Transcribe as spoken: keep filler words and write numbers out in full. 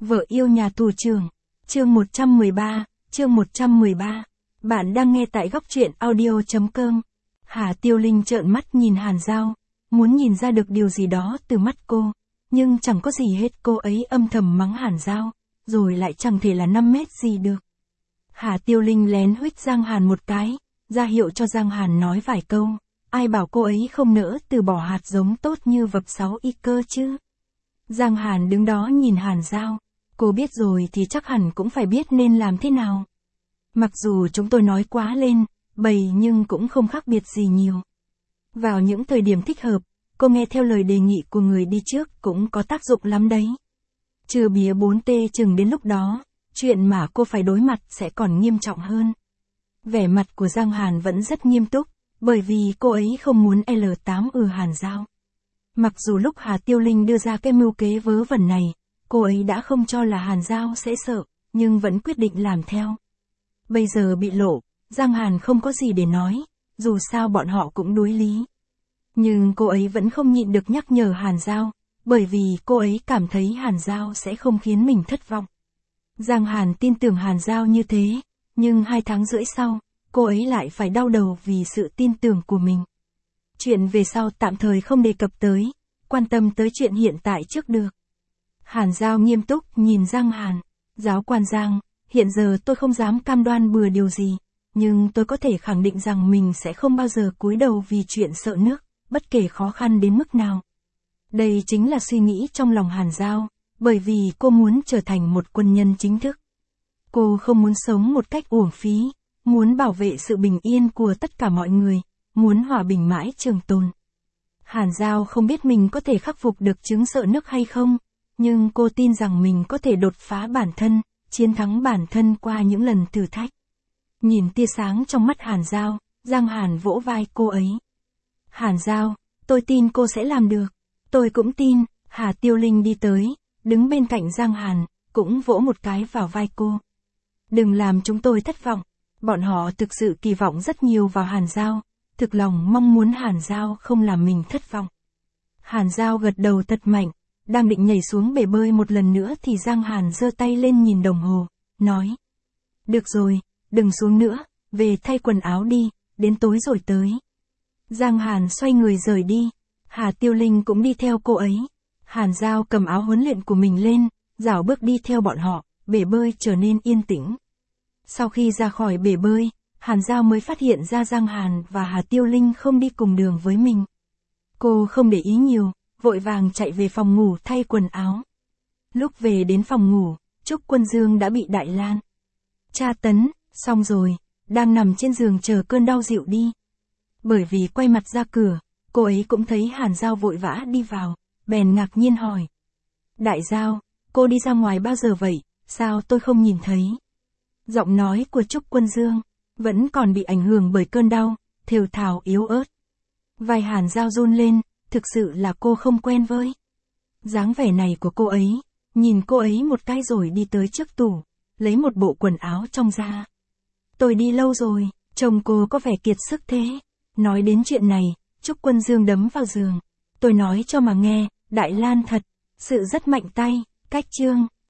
Vợ yêu nhà tù trưởng. Chương một trăm mười ba, chương một trăm mười ba. Bạn đang nghe tại góc truyện audio chấm com. Hà Tiêu Linh trợn mắt nhìn Hàn Giao, muốn nhìn ra được điều gì đó từ mắt cô, nhưng chẳng có gì hết. Cô ấy âm thầm mắng Hàn Giao, rồi lại chẳng thể là năm mét gì được. Hà Tiêu Linh lén huých Giang Hàn một cái, ra hiệu cho Giang Hàn nói vài câu. Ai bảo cô ấy không nỡ từ bỏ hạt giống tốt như vập sáu y cơ chứ. Giang Hàn đứng đó nhìn Hàn Giao. Cô biết rồi thì chắc hẳn cũng phải biết nên làm thế nào. Mặc dù chúng tôi nói quá lên, bầy nhưng cũng không khác biệt gì nhiều. Vào những thời điểm thích hợp, cô nghe theo lời đề nghị của người đi trước cũng có tác dụng lắm đấy. Trừ bía bốn T chừng đến lúc đó, chuyện mà cô phải đối mặt sẽ còn nghiêm trọng hơn. Vẻ mặt của Giang Hàn vẫn rất nghiêm túc, bởi vì cô ấy không muốn L tám ừ Hàn Giao. Mặc dù lúc Hà Tiêu Linh đưa ra cái mưu kế vớ vẩn này, cô ấy đã không cho là Hàn Giao sẽ sợ, nhưng vẫn quyết định làm theo. Bây giờ bị lộ, Giang Hàn không có gì để nói, dù sao bọn họ cũng đối lý. Nhưng cô ấy vẫn không nhịn được nhắc nhở Hàn Giao, bởi vì cô ấy cảm thấy Hàn Giao sẽ không khiến mình thất vọng. Giang Hàn tin tưởng Hàn Giao như thế, nhưng hai tháng rưỡi sau, cô ấy lại phải đau đầu vì sự tin tưởng của mình. Chuyện về sau tạm thời không đề cập tới, quan tâm tới chuyện hiện tại trước được. Hàn Giao nghiêm túc nhìn Giang Hàn, giáo quan Giang, hiện giờ tôi không dám cam đoan bừa điều gì, nhưng tôi có thể khẳng định rằng mình sẽ không bao giờ cúi đầu vì chuyện sợ nước, bất kể khó khăn đến mức nào. Đây chính là suy nghĩ trong lòng Hàn Giao, bởi vì cô muốn trở thành một quân nhân chính thức. Cô không muốn sống một cách uổng phí, muốn bảo vệ sự bình yên của tất cả mọi người, muốn hòa bình mãi trường tồn. Hàn Giao không biết mình có thể khắc phục được chứng sợ nước hay không, nhưng cô tin rằng mình có thể đột phá bản thân, chiến thắng bản thân qua những lần thử thách. Nhìn tia sáng trong mắt Hàn Giao, Giang Hàn vỗ vai cô ấy. Hàn Giao, tôi tin cô sẽ làm được. Tôi cũng tin. Hà Tiêu Linh đi tới, đứng bên cạnh Giang Hàn, cũng vỗ một cái vào vai cô. Đừng làm chúng tôi thất vọng. Bọn họ thực sự kỳ vọng rất nhiều vào Hàn Giao, thực lòng mong muốn Hàn Giao không làm mình thất vọng. Hàn Giao gật đầu thật mạnh, đang định nhảy xuống bể bơi một lần nữa thì Giang Hàn giơ tay lên nhìn đồng hồ, nói. Được rồi, đừng xuống nữa, về thay quần áo đi, đến tối rồi tới. Giang Hàn xoay người rời đi, Hà Tiêu Linh cũng đi theo cô ấy. Hàn Giao cầm áo huấn luyện của mình lên, rảo bước đi theo bọn họ, bể bơi trở nên yên tĩnh. Sau khi ra khỏi bể bơi, Hàn Giao mới phát hiện ra Giang Hàn và Hà Tiêu Linh không đi cùng đường với mình. Cô không để ý nhiều, vội vàng chạy về phòng ngủ thay quần áo. Lúc về đến phòng ngủ, Trúc Quân Dương đã bị Đại Lan tra tấn, xong rồi, đang nằm trên giường chờ cơn đau dịu đi. Bởi vì quay mặt ra cửa, cô ấy cũng thấy Hàn Giao vội vã đi vào, bèn ngạc nhiên hỏi. Đại Giao, cô đi ra ngoài bao giờ vậy, sao tôi không nhìn thấy? Giọng nói của Trúc Quân Dương vẫn còn bị ảnh hưởng bởi cơn đau, thều thào yếu ớt. Vai Hàn Giao run lên, thực sự là cô không quen với dáng vẻ này của cô ấy. Nhìn cô ấy một cái rồi đi tới trước tủ, lấy một bộ quần áo trong ra. Tôi đi lâu rồi, trông cô có vẻ kiệt sức thế. Nói đến chuyện này, Trúc Quân Dương đấm vào giường. Tôi nói cho mà nghe, Đại Lan thật sự rất mạnh tay. Cách chương